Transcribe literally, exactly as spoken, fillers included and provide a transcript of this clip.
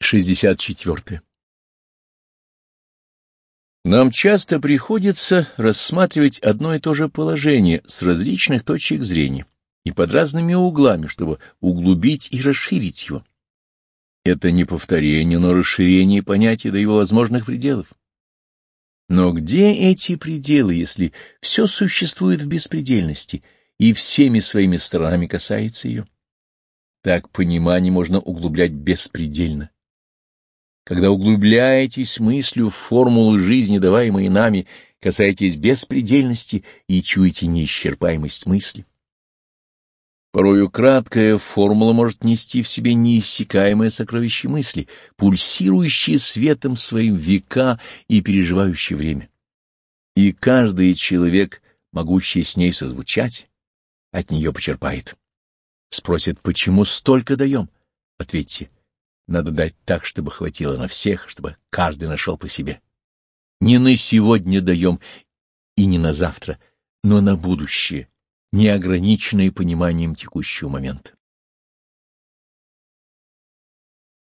шестьдесят четыре. Нам часто приходится рассматривать одно и то же положение с различных точек зрения и под разными углами, чтобы углубить и расширить его. Это не повторение, но расширение понятия до его возможных пределов. Но где эти пределы, если все существует в беспредельности и всеми своими сторонами касается ее? Так понимание можно углублять беспредельно. Когда углубляетесь мыслью в формулы жизни, даваемые нами, касаетесь беспредельности и чуете неисчерпаемость мысли. Порою краткая формула может нести в себе неиссякаемое сокровище мысли, пульсирующие светом своим века и переживающие время. И каждый человек, могущий с ней созвучать, от нее почерпает. Спросят, почему столько даем? Ответьте, надо дать так, чтобы хватило на всех, чтобы каждый нашел по себе. Не на сегодня даем и не на завтра, но на будущее, неограниченное пониманием текущего момента.